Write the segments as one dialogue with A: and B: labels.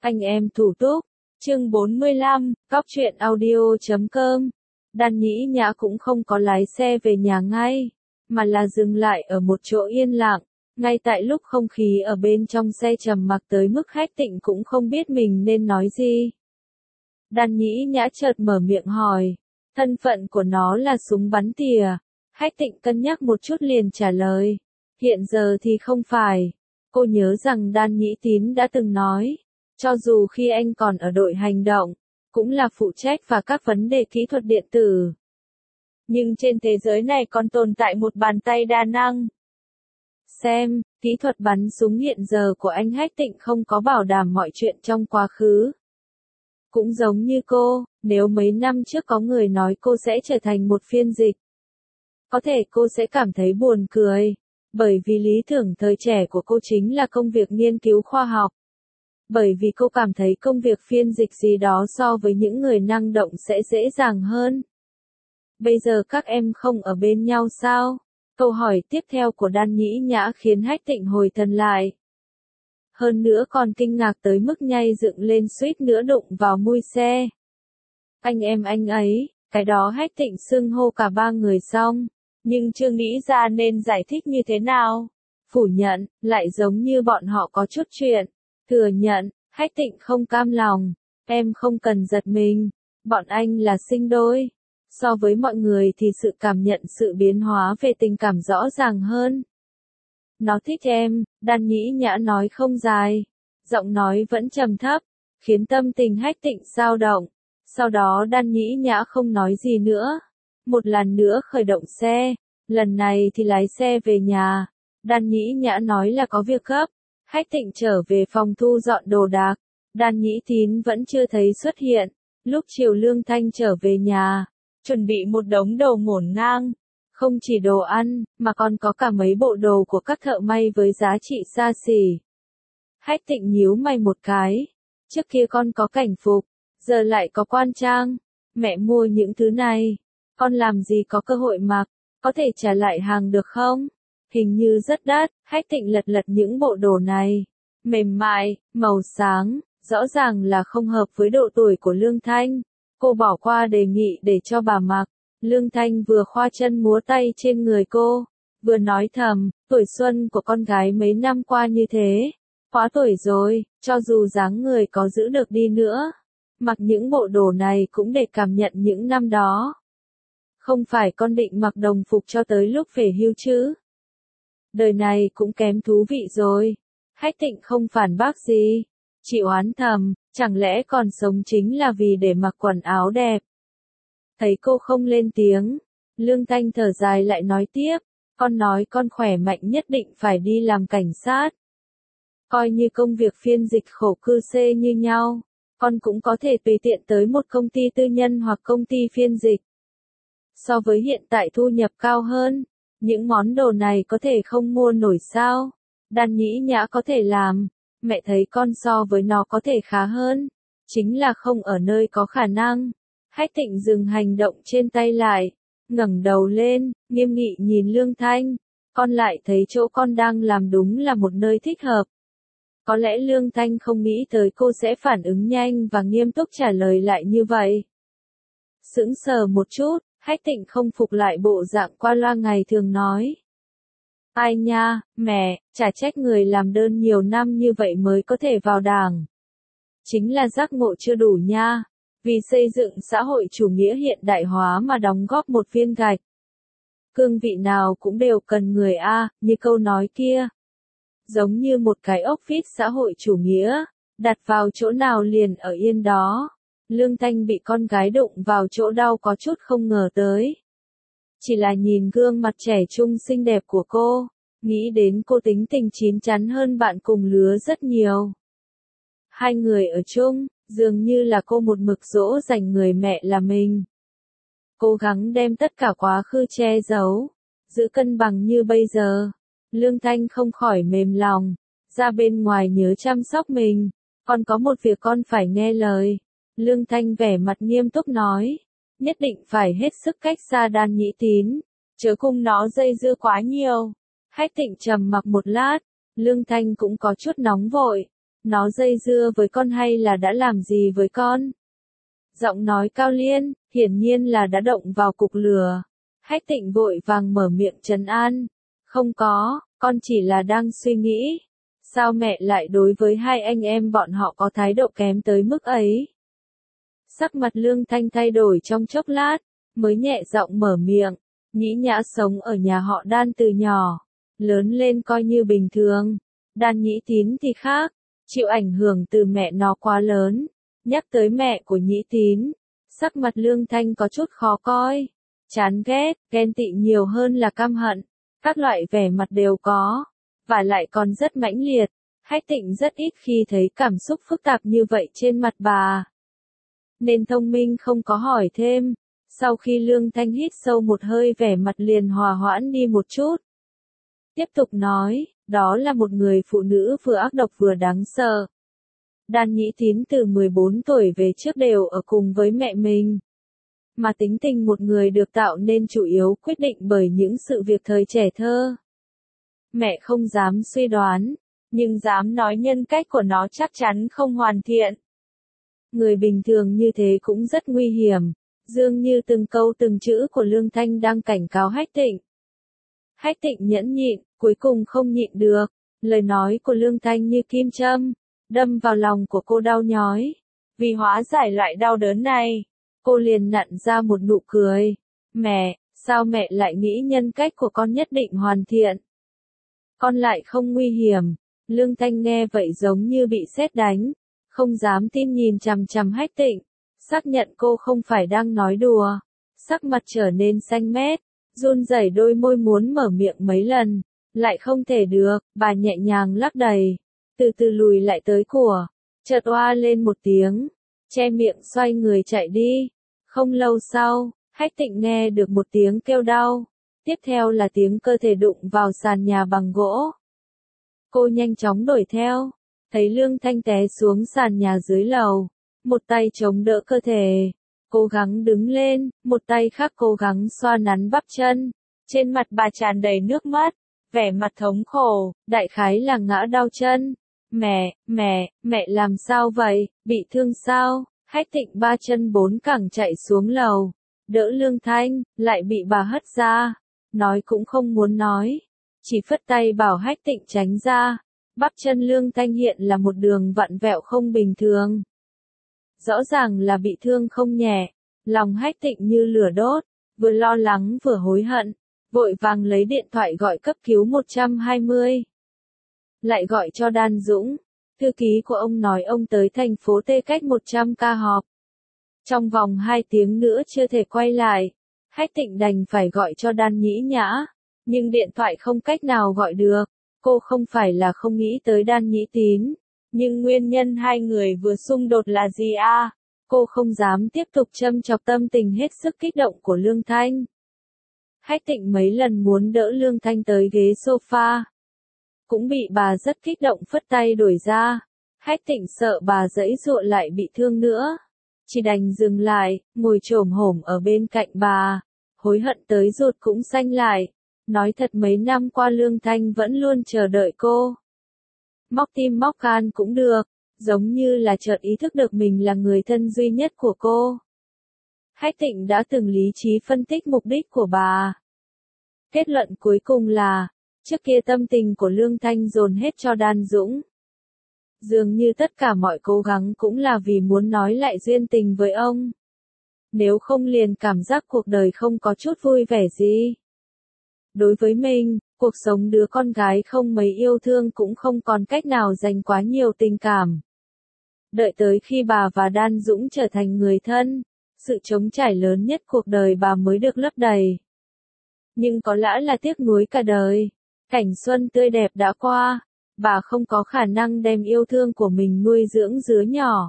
A: Anh em thủ túc, chương 45, cóc truyện audio.com. Đan Nhĩ Nhã cũng không có lái xe về nhà ngay, mà là dừng lại ở một chỗ yên lặng. Ngay tại lúc không khí ở bên trong xe trầm mặc tới mức Hách Tịnh cũng không biết mình nên nói gì. Đan Nhĩ Nhã chợt mở miệng hỏi, thân phận của nó là súng bắn tỉa. Hách Tịnh cân nhắc một chút liền trả lời, hiện giờ thì không phải. Cô nhớ rằng Đan Nhĩ Tín đã từng nói, cho dù khi anh còn ở đội hành động, cũng là phụ trách và các vấn đề kỹ thuật điện tử. Nhưng trên thế giới này còn tồn tại một bàn tay đa năng. Xem, kỹ thuật bắn súng hiện giờ của anh Hách Tịnh không có bảo đảm mọi chuyện trong quá khứ. Cũng giống như cô, nếu mấy năm trước có người nói cô sẽ trở thành một phiên dịch, có thể cô sẽ cảm thấy buồn cười, bởi vì lý tưởng thời trẻ của cô chính là công việc nghiên cứu khoa học. Bởi vì cô cảm thấy công việc phiên dịch gì đó so với những người năng động sẽ dễ dàng hơn. Bây giờ các em không ở bên nhau sao? Câu hỏi tiếp theo của Đan Nhĩ Nhã khiến Hách Tịnh hồi thần lại. Hơn nữa còn kinh ngạc tới mức nhay dựng lên suýt nữa đụng vào mui xe. Anh em anh ấy, cái đó Hách Tịnh xưng hô cả ba người xong, nhưng chưa nghĩ ra nên giải thích như thế nào. Phủ nhận, lại giống như bọn họ có chút chuyện. Thừa nhận, Hách Tịnh không cam lòng, em không cần giật mình, bọn anh là sinh đôi. So với mọi người thì sự cảm nhận sự biến hóa về tình cảm rõ ràng hơn. Nó thích em, Đan Nhĩ Nhã nói không dài, giọng nói vẫn trầm thấp, khiến tâm tình Hách Tịnh dao động. Sau đó Đan Nhĩ Nhã không nói gì nữa, một lần nữa khởi động xe, lần này thì lái xe về nhà. Đan Nhĩ Nhã nói là có việc gấp. Hách Tịnh trở về phòng thu dọn đồ đạc, Đan Nhĩ Tín vẫn chưa thấy xuất hiện. Lúc chiều Lương Thanh trở về nhà, chuẩn bị một đống đồ ngổn ngang, không chỉ đồ ăn, mà còn có cả mấy bộ đồ của các thợ may với giá trị xa xỉ. Hách Tịnh nhíu mày một cái, trước kia con có cảnh phục, giờ lại có quan trang, mẹ mua những thứ này, con làm gì có cơ hội mặc, có thể trả lại hàng được không? Hình như rất đắt. Hách Tịnh lật lật những bộ đồ này, mềm mại, màu sáng, rõ ràng là không hợp với độ tuổi của Lương Thanh. Cô bỏ qua đề nghị để cho bà mặc. Lương Thanh vừa khoa chân múa tay trên người cô, vừa nói thầm, tuổi xuân của con gái mấy năm qua như thế, quá tuổi rồi, cho dù dáng người có giữ được đi nữa, mặc những bộ đồ này cũng để cảm nhận những năm đó. Không phải con định mặc đồng phục cho tới lúc về hưu chứ? Đời này cũng kém thú vị rồi. Hách Tịnh không phản bác gì, chỉ oán thầm, chẳng lẽ còn sống chính là vì để mặc quần áo đẹp. Thấy cô không lên tiếng, Lương Thanh thở dài lại nói tiếp, con nói con khỏe mạnh nhất định phải đi làm cảnh sát. Coi như công việc phiên dịch khổ cư xê như nhau, con cũng có thể tùy tiện tới một công ty tư nhân hoặc công ty phiên dịch. So với hiện tại thu nhập cao hơn, những món đồ này có thể không mua nổi sao? Đan Nhĩ Nhã có thể làm, mẹ thấy con so với nó có thể khá hơn, chính là không ở nơi có khả năng. Hách Tịnh dừng hành động trên tay lại, ngẩng đầu lên, nghiêm nghị nhìn Lương Thanh, con lại thấy chỗ con đang làm đúng là một nơi thích hợp. Có lẽ Lương Thanh không nghĩ tới cô sẽ phản ứng nhanh và nghiêm túc trả lời lại như vậy. Sững sờ một chút, Hách Tịnh không phục lại bộ dạng qua loa ngày thường nói. Ai nha, mẹ, chả trách người làm đơn nhiều năm như vậy mới có thể vào đảng. Chính là giác ngộ chưa đủ nha, vì xây dựng xã hội chủ nghĩa hiện đại hóa mà đóng góp một viên gạch. Cương vị nào cũng đều cần người A, như câu nói kia. Giống như một cái ốc vít xã hội chủ nghĩa, đặt vào chỗ nào liền ở yên đó. Lương Thanh bị con gái đụng vào chỗ đau có chút không ngờ tới. Chỉ là nhìn gương mặt trẻ trung xinh đẹp của cô, nghĩ đến cô tính tình chín chắn hơn bạn cùng lứa rất nhiều. Hai người ở chung, dường như là cô một mực dỗ dành người mẹ là mình. Cố gắng đem tất cả quá khứ che giấu, giữ cân bằng như bây giờ. Lương Thanh không khỏi mềm lòng, ra bên ngoài nhớ chăm sóc mình, còn có một việc con phải nghe lời. Lương Thanh vẻ mặt nghiêm túc nói, nhất định phải hết sức cách xa Đan Nhĩ Tín, chớ cùng nó dây dưa quá nhiều. Hách Tịnh trầm mặc một lát, Lương Thanh cũng có chút nóng vội, Nó dây dưa với con hay là đã làm gì với con? Giọng nói Cao Liên, hiển nhiên là đã động vào cục lửa. Hách Tịnh vội vàng mở miệng trấn an. Không có, con chỉ là đang suy nghĩ. Sao mẹ lại đối với hai anh em bọn họ có thái độ kém tới mức ấy? Sắc mặt Lương Thanh thay đổi trong chốc lát, mới nhẹ giọng mở miệng. Nhĩ Nhã sống ở nhà họ Đan từ nhỏ, lớn lên coi như bình thường. Đan Nhĩ Tín thì khác, chịu ảnh hưởng từ mẹ nó quá lớn. Nhắc tới mẹ của Nhĩ Tín, sắc mặt Lương Thanh có chút khó coi. Chán ghét, ghen tị nhiều hơn là căm hận. Các loại vẻ mặt đều có, và lại còn rất mãnh liệt. Hách Tịnh rất ít khi thấy cảm xúc phức tạp như vậy trên mặt bà. Nên thông minh không có hỏi thêm. Sau khi Lương Thanh hít sâu một hơi vẻ mặt liền hòa hoãn đi một chút. Tiếp tục nói, đó là một người phụ nữ vừa ác độc vừa đáng sợ. Đan Nhĩ Tín từ 14 tuổi về trước đều ở cùng với mẹ mình. Mà tính tình một người được tạo nên chủ yếu quyết định bởi những sự việc thời trẻ thơ. Mẹ không dám suy đoán, nhưng dám nói nhân cách của nó chắc chắn không hoàn thiện. Người bình thường như thế cũng rất nguy hiểm, dường như từng câu từng chữ của Lương Thanh đang cảnh cáo Hách Tịnh. Hách Tịnh nhẫn nhịn, cuối cùng không nhịn được, lời nói của Lương Thanh như kim châm, đâm vào lòng của cô đau nhói. Vì hóa giải loại đau đớn này, cô liền nặn ra một nụ cười. Mẹ, sao mẹ lại nghĩ nhân cách của con nhất định hoàn thiện? Con lại không nguy hiểm. Lương Thanh nghe vậy giống như bị sét đánh, không dám tin nhìn chằm chằm Hách Tịnh, xác nhận cô không phải đang nói đùa. Sắc mặt trở nên xanh mét, run rẩy đôi môi muốn mở miệng mấy lần, lại không thể được, bà nhẹ nhàng lắc đầy, từ từ lùi lại tới của, chợt oa lên một tiếng, che miệng xoay người chạy đi. Không lâu sau, Hách Tịnh nghe được một tiếng kêu đau, tiếp theo là tiếng cơ thể đụng vào sàn nhà bằng gỗ. Cô nhanh chóng đuổi theo, thấy Lương Thanh té xuống sàn nhà dưới lầu, một tay chống đỡ cơ thể, cố gắng đứng lên, một tay khác cố gắng xoa nắn bắp chân. Trên mặt bà tràn đầy nước mắt, vẻ mặt thống khổ, đại khái là ngã đau chân. Mẹ làm sao vậy, bị thương sao? Hách Tịnh ba chân bốn cẳng chạy xuống lầu, đỡ Lương Thanh, lại bị bà hất ra, nói cũng không muốn nói, chỉ phất tay bảo Hách Tịnh tránh ra. Bắp chân Lương Thanh hiện là một đường vặn vẹo không bình thường. Rõ ràng là bị thương không nhẹ, lòng Hách Tịnh như lửa đốt, vừa lo lắng vừa hối hận, vội vàng lấy điện thoại gọi cấp cứu 120. Lại gọi cho Đan Dũng, thư ký của ông nói ông tới thành phố T cách 100 ca họp. Trong vòng 2 tiếng nữa chưa thể quay lại, Hách Tịnh đành phải gọi cho Đan Nhĩ Nhã, nhưng điện thoại không cách nào gọi được. Cô không phải là không nghĩ tới Đan Nhĩ Tín, nhưng nguyên nhân hai người vừa xung đột là gì à? Cô không dám tiếp tục châm chọc tâm tình hết sức kích động của Lương Thanh. Hách Tịnh mấy lần muốn đỡ Lương Thanh tới ghế sofa, cũng bị bà rất kích động phất tay đuổi ra. Hách Tịnh sợ bà giãy giụa lại bị thương nữa, chỉ đành dừng lại, ngồi chồm hổm ở bên cạnh bà, hối hận tới ruột cũng xanh lại. Nói thật mấy năm qua Lương Thanh vẫn luôn chờ đợi cô. Móc tim móc gan cũng được, giống như là chợt ý thức được mình là người thân duy nhất của cô. Hách Tịnh đã từng lý trí phân tích mục đích của bà. Kết luận cuối cùng là, trước kia tâm tình của Lương Thanh dồn hết cho Đan Dũng. Dường như tất cả mọi cố gắng cũng là vì muốn nói lại duyên tình với ông. Nếu không liền cảm giác cuộc đời không có chút vui vẻ gì. Đối với mình, cuộc sống đứa con gái không mấy yêu thương cũng không còn cách nào dành quá nhiều tình cảm. Đợi tới khi bà và Đan Dũng trở thành người thân, sự trống trải lớn nhất cuộc đời bà mới được lấp đầy. Nhưng có lẽ là tiếc nuối cả đời. Cảnh xuân tươi đẹp đã qua, bà không có khả năng đem yêu thương của mình nuôi dưỡng đứa nhỏ.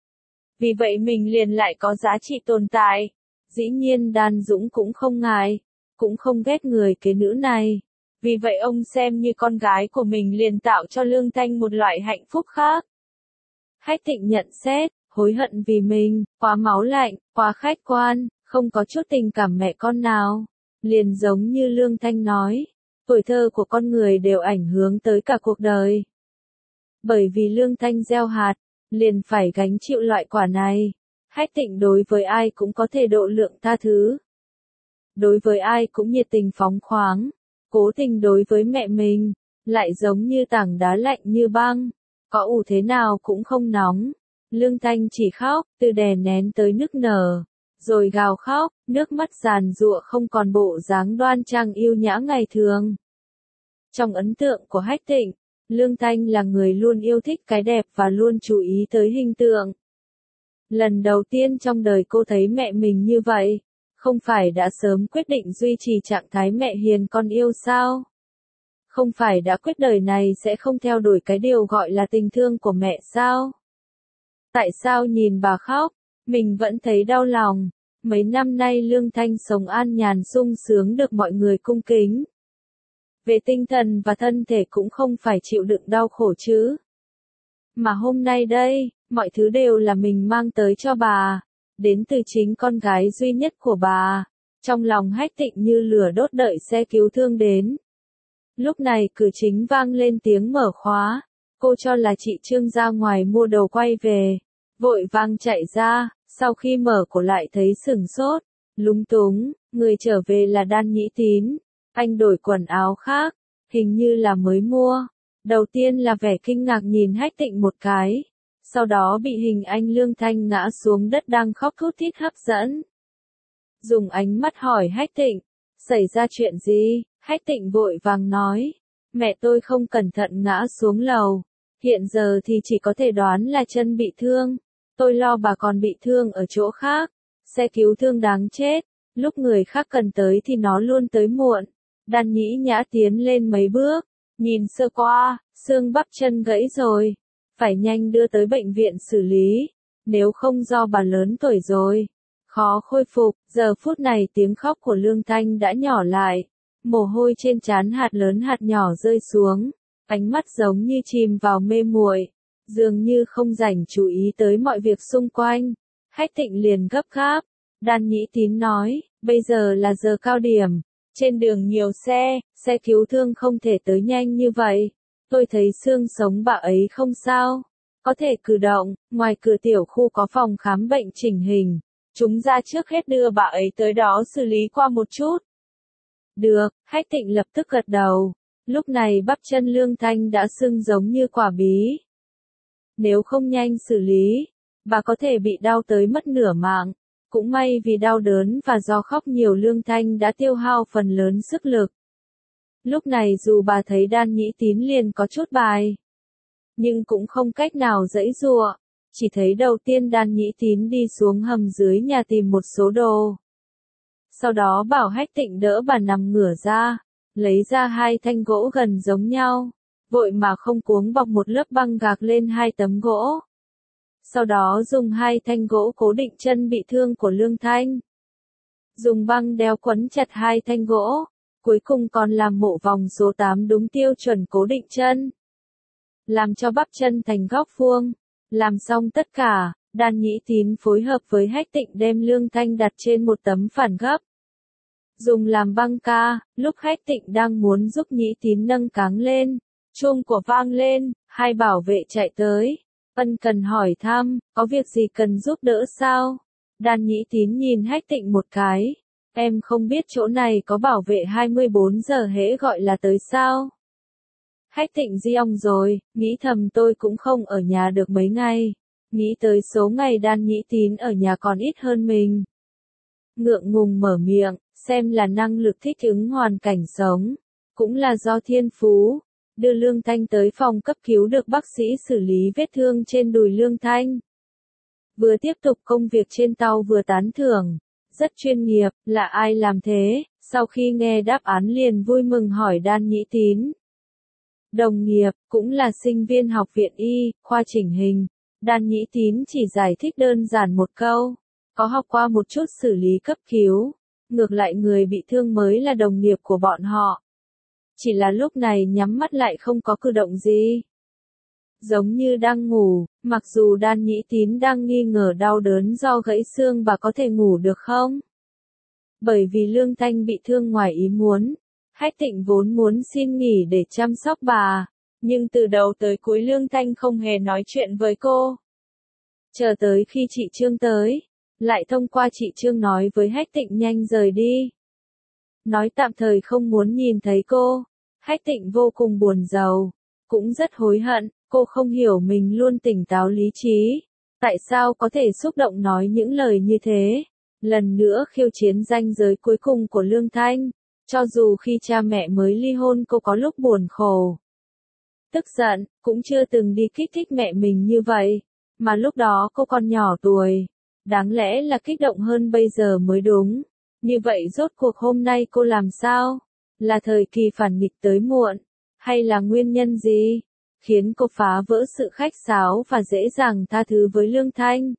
A: Vì vậy mình liền lại có giá trị tồn tại. Dĩ nhiên Đan Dũng cũng không ngại, cũng không ghét người kế nữ này. Vì vậy ông xem như con gái của mình liền tạo cho Lương Thanh một loại hạnh phúc khác. Hách Tịnh nhận xét, hối hận vì mình, quá máu lạnh, quá khách quan, không có chút tình cảm mẹ con nào. Liền giống như Lương Thanh nói, tuổi thơ của con người đều ảnh hưởng tới cả cuộc đời. Bởi vì Lương Thanh gieo hạt, liền phải gánh chịu loại quả này. Hách Tịnh đối với ai cũng có thể độ lượng tha thứ. Đối với ai cũng nhiệt tình phóng khoáng, cố tình đối với mẹ mình, lại giống như tảng đá lạnh như băng, có ủ thế nào cũng không nóng. Lương Thanh chỉ khóc, từ đè nén tới nức nở, rồi gào khóc, nước mắt giàn giụa không còn bộ dáng đoan trang yêu nhã ngày thường. Trong ấn tượng của Hách Tịnh, Lương Thanh là người luôn yêu thích cái đẹp và luôn chú ý tới hình tượng. Lần đầu tiên trong đời cô thấy mẹ mình như vậy, không phải đã sớm quyết định duy trì trạng thái mẹ hiền con yêu sao? Không phải đã quyết đời này sẽ không theo đuổi cái điều gọi là tình thương của mẹ sao? Tại sao nhìn bà khóc, mình vẫn thấy đau lòng? Mấy năm nay Lương Thanh sống an nhàn sung sướng được mọi người cung kính. Về tinh thần và thân thể cũng không phải chịu đựng đau khổ chứ. Mà hôm nay đây, mọi thứ đều là mình mang tới cho bà, đến từ chính con gái duy nhất của bà. Trong lòng Hách Tịnh như lửa đốt đợi xe cứu thương đến. Lúc này cửa chính vang lên tiếng mở khóa, cô cho là chị Trương ra ngoài mua đồ quay về, vội vàng chạy ra, sau khi mở cổ lại thấy sửng sốt, lúng túng, người trở về là Đan Nhĩ Tín, anh đổi quần áo khác, hình như là mới mua. Đầu tiên là vẻ kinh ngạc nhìn Hách Tịnh một cái, sau đó bị hình ảnh Lương Thanh ngã xuống đất đang khóc thút thít hấp dẫn. Dùng ánh mắt hỏi Hách Tịnh, xảy ra chuyện gì? Hách Tịnh vội vàng nói, mẹ tôi không cẩn thận ngã xuống lầu, hiện giờ thì chỉ có thể đoán là chân bị thương, tôi lo bà còn bị thương ở chỗ khác, xe cứu thương đáng chết, lúc người khác cần tới thì nó luôn tới muộn. Đan Nhĩ Nhã tiến lên mấy bước, nhìn sơ qua, xương bắp chân gãy rồi, phải nhanh đưa tới bệnh viện xử lý, nếu không do bà lớn tuổi rồi, khó khôi phục. Giờ phút này tiếng khóc của Lương Thanh đã nhỏ lại, mồ hôi trên trán hạt lớn hạt nhỏ rơi xuống, ánh mắt giống như chìm vào mê muội, dường như không dành chú ý tới mọi việc xung quanh. Hách Tịnh liền gấp gáp, Đan Nhĩ Tín nói, bây giờ là giờ cao điểm, trên đường nhiều xe cứu thương không thể tới nhanh như vậy, tôi thấy xương sống bà ấy không sao, có thể cử động, ngoài cửa tiểu khu có phòng khám bệnh chỉnh hình, chúng ra trước hết đưa bà ấy tới đó xử lý qua một chút. Được, Hách Tịnh lập tức gật đầu, lúc này bắp chân Lương Thanh đã sưng giống như quả bí. Nếu không nhanh xử lý, bà có thể bị đau tới mất nửa mạng. Cũng may vì đau đớn và do khóc nhiều Lương Thanh đã tiêu hao phần lớn sức lực. Lúc này dù bà thấy Đan Nhĩ Tín liền có chút bài, nhưng cũng không cách nào giãy giụa, chỉ thấy đầu tiên Đan Nhĩ Tín đi xuống hầm dưới nhà tìm một số đồ. Sau đó bảo Hách Tịnh đỡ bà nằm ngửa ra, lấy ra hai thanh gỗ gần giống nhau, vội mà không cuống bọc một lớp băng gạc lên hai tấm gỗ. Sau đó dùng hai thanh gỗ cố định chân bị thương của Lương Thanh. Dùng băng đeo quấn chặt hai thanh gỗ, cuối cùng còn làm mộ vòng số 8 đúng tiêu chuẩn cố định chân. Làm cho bắp chân thành góc vuông. Làm xong tất cả, Đan Nhĩ Tín phối hợp với Hách Tịnh đem Lương Thanh đặt trên một tấm phản gấp. Dùng làm băng ca, lúc Hách Tịnh đang muốn giúp Nhĩ Tín nâng cáng lên, chuông của vang lên, hai bảo vệ chạy tới. Ân cần hỏi thăm, có việc gì cần giúp đỡ sao? Đan Nhĩ Tín nhìn Hách Tịnh một cái, em không biết chỗ này có bảo vệ 24 giờ hễ gọi là tới sao? Hách Tịnh di ong rồi, nghĩ thầm tôi cũng không ở nhà được mấy ngày, nghĩ tới số ngày Đan Nhĩ Tín ở nhà còn ít hơn mình. Ngượng ngùng mở miệng, xem là năng lực thích ứng hoàn cảnh sống, cũng là do thiên phú. Đưa Lương Thanh tới phòng cấp cứu được bác sĩ xử lý vết thương trên đùi Lương Thanh. Vừa tiếp tục công việc trên tàu vừa tán thưởng, rất chuyên nghiệp, là ai làm thế? Sau khi nghe đáp án liền vui mừng hỏi Đan Nhĩ Tín. Đồng nghiệp, cũng là sinh viên học viện y, khoa chỉnh hình. Đan Nhĩ Tín chỉ giải thích đơn giản một câu, có học qua một chút xử lý cấp cứu, ngược lại người bị thương mới là đồng nghiệp của bọn họ. Chỉ là lúc này nhắm mắt lại không có cử động gì. Giống như đang ngủ, mặc dù Đan Nhĩ Tín đang nghi ngờ đau đớn do gãy xương bà có thể ngủ được không? Bởi vì Lương Thanh bị thương ngoài ý muốn, Hách Tịnh vốn muốn xin nghỉ để chăm sóc bà, Nhưng từ đầu tới cuối Lương Thanh không hề nói chuyện với cô. Chờ tới khi chị Trương tới, lại thông qua chị Trương nói với Hách Tịnh nhanh rời đi. Nói tạm thời không muốn nhìn thấy cô. Hách Tịnh vô cùng buồn rầu, cũng rất hối hận, cô không hiểu mình luôn tỉnh táo lý trí. Tại sao có thể xúc động nói những lời như thế? Lần nữa khiêu chiến ranh giới cuối cùng của Lương Thanh. Cho dù khi cha mẹ mới ly hôn cô có lúc buồn khổ, tức giận, cũng chưa từng đi kích thích mẹ mình như vậy. Mà lúc đó cô còn nhỏ tuổi. Đáng lẽ là kích động hơn bây giờ mới đúng. Như vậy rốt cuộc hôm nay cô làm sao? Là thời kỳ phản nghịch tới muộn? Hay là nguyên nhân gì? Khiến cô phá vỡ sự khách sáo và dễ dàng tha thứ với Lương Thanh.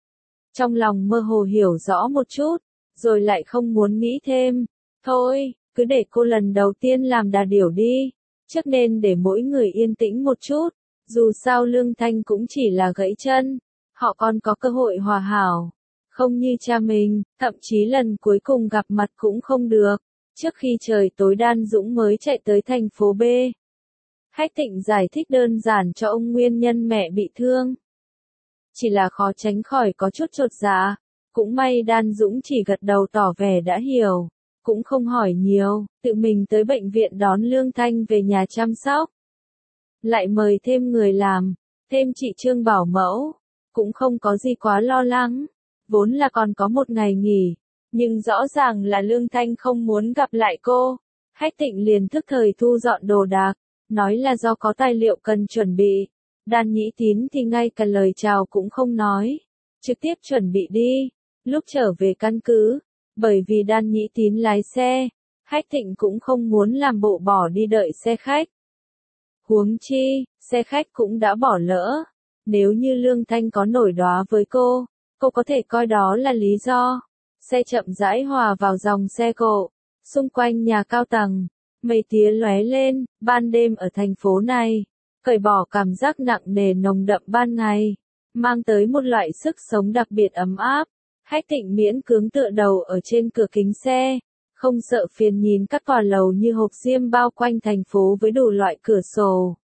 A: Trong lòng mơ hồ hiểu rõ một chút, rồi lại không muốn nghĩ thêm. Thôi, cứ để cô lần đầu tiên làm đà điểu đi. Trước nên để mỗi người yên tĩnh một chút. Dù sao Lương Thanh cũng chỉ là gãy chân. Họ còn có cơ hội hòa hảo. Không như cha mình, thậm chí lần cuối cùng gặp mặt cũng không được. Trước khi trời tối Đan Dũng mới chạy tới thành phố B. Hách Tịnh giải thích đơn giản cho ông nguyên nhân mẹ bị thương. Chỉ là khó tránh khỏi có chút chột dạ. Cũng may Đan Dũng chỉ gật đầu tỏ vẻ đã hiểu. Cũng không hỏi nhiều, tự mình tới bệnh viện đón Lương Thanh về nhà chăm sóc. Lại mời thêm người làm, thêm chị Trương bảo mẫu. Cũng không có gì quá lo lắng. Vốn là còn có một ngày nghỉ. Nhưng rõ ràng là Lương Thanh không muốn gặp lại cô. Hách Tịnh liền thức thời thu dọn đồ đạc. Nói là do có tài liệu cần chuẩn bị. Đan Nhĩ Tín thì ngay cả lời chào cũng không nói. Trực tiếp chuẩn bị đi. Lúc trở về căn cứ. Bởi vì Đan Nhĩ Tín lái xe. Hách Tịnh cũng không muốn làm bộ bỏ đi đợi xe khách. Huống chi, xe khách cũng đã bỏ lỡ. Nếu như Lương Thanh có nổi đoá với cô có thể coi đó là lý do. Xe chậm rãi hòa vào dòng xe cộ. Xung quanh nhà cao tầng, mây tía lóe lên, ban đêm ở thành phố này, cởi bỏ cảm giác nặng nề nồng đậm ban ngày, mang tới một loại sức sống đặc biệt ấm áp. Hách Tịnh miễn cưỡng tựa đầu ở trên cửa kính xe, không sợ phiền nhìn các tòa lầu như hộp diêm bao quanh thành phố với đủ loại cửa sổ.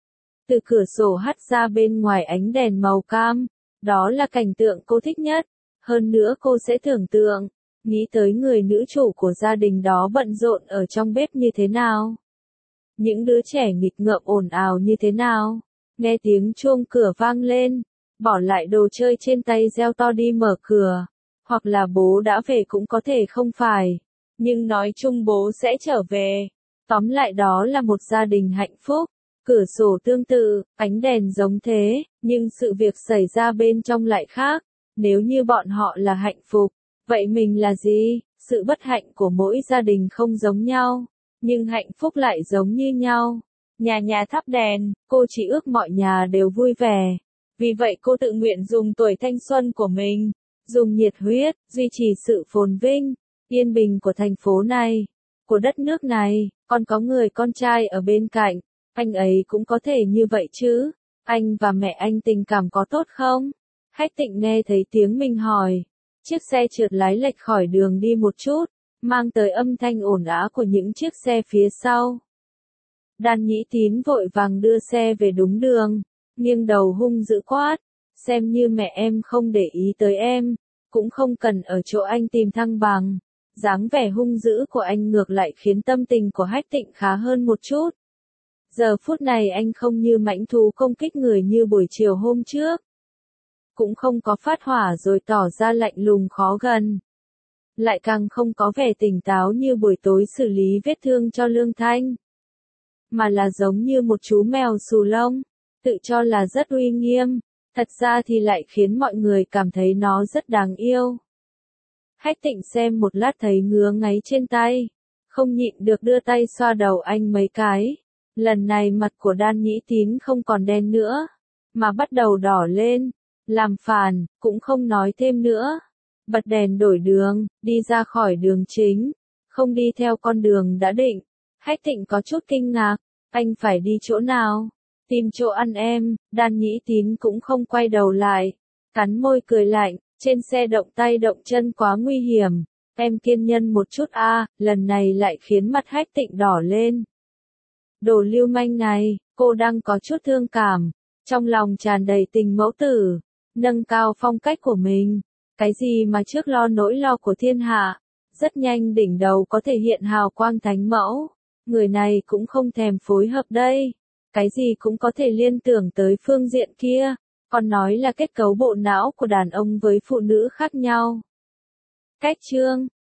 A: Từ cửa sổ hắt ra bên ngoài ánh đèn màu cam, đó là cảnh tượng cô thích nhất. Hơn nữa cô sẽ tưởng tượng, nghĩ tới người nữ chủ của gia đình đó bận rộn ở trong bếp như thế nào. Những đứa trẻ nghịch ngợm ồn ào như thế nào. Nghe tiếng chuông cửa vang lên, bỏ lại đồ chơi trên tay reo to đi mở cửa. Hoặc là bố đã về cũng có thể không phải. Nhưng nói chung bố sẽ trở về. Tóm lại đó là một gia đình hạnh phúc. Cửa sổ tương tự, ánh đèn giống thế, nhưng sự việc xảy ra bên trong lại khác. Nếu như bọn họ là hạnh phúc, vậy mình là gì? Sự bất hạnh của mỗi gia đình không giống nhau, nhưng hạnh phúc lại giống như nhau. Nhà nhà thắp đèn, cô chỉ ước mọi nhà đều vui vẻ. Vì vậy cô tự nguyện dùng tuổi thanh xuân của mình, dùng nhiệt huyết, duy trì sự phồn vinh, yên bình của thành phố này, của đất nước này. Còn có người con trai ở bên cạnh, anh ấy cũng có thể như vậy chứ? Anh và mẹ anh tình cảm có tốt không? Hách Tịnh nghe thấy tiếng mình hỏi. Chiếc xe trượt lái lệch khỏi đường đi một chút, mang tới âm thanh ồn ào của những chiếc xe phía sau. Đan Nhĩ Tín vội vàng đưa xe về đúng đường, nghiêng đầu hung dữ quát. Xem như mẹ em không để ý tới em, cũng không cần ở chỗ anh tìm thăng bằng. Dáng vẻ hung dữ của anh ngược lại khiến tâm tình của Hách Tịnh khá hơn một chút. Giờ phút này anh không như mãnh thú công kích người như buổi chiều hôm trước. Cũng không có phát hỏa rồi tỏ ra lạnh lùng khó gần. Lại càng không có vẻ tỉnh táo như buổi tối xử lý vết thương cho Lương Thanh. Mà là giống như một chú mèo xù lông, tự cho là rất uy nghiêm, thật ra thì lại khiến mọi người cảm thấy nó rất đáng yêu. Hách Tịnh xem một lát thấy ngứa ngáy trên tay, không nhịn được đưa tay xoa đầu anh mấy cái. Lần này mặt của Đan Nhĩ Tín không còn đen nữa, mà bắt đầu đỏ lên. Làm phản, cũng không nói thêm nữa. Bật đèn đổi đường, đi ra khỏi đường chính. Không đi theo con đường đã định. Hách Tịnh có chút kinh ngạc. Anh phải đi chỗ nào? Tìm chỗ ăn em. Đan Nhĩ Tín cũng không quay đầu lại. Cắn môi cười lạnh. Trên xe động tay động chân quá nguy hiểm. Em kiên nhẫn một chút a. Lần này lại khiến mặt Hách Tịnh đỏ lên. Đồ lưu manh này, cô đang có chút thương cảm, trong lòng tràn đầy tình mẫu tử, nâng cao phong cách của mình. Cái gì mà trước lo nỗi lo của thiên hạ, rất nhanh đỉnh đầu có thể hiện hào quang thánh mẫu. Người này cũng không thèm phối hợp đây. Cái gì cũng có thể liên tưởng tới phương diện kia, còn nói là kết cấu bộ não của đàn ông với phụ nữ khác nhau. Cách chương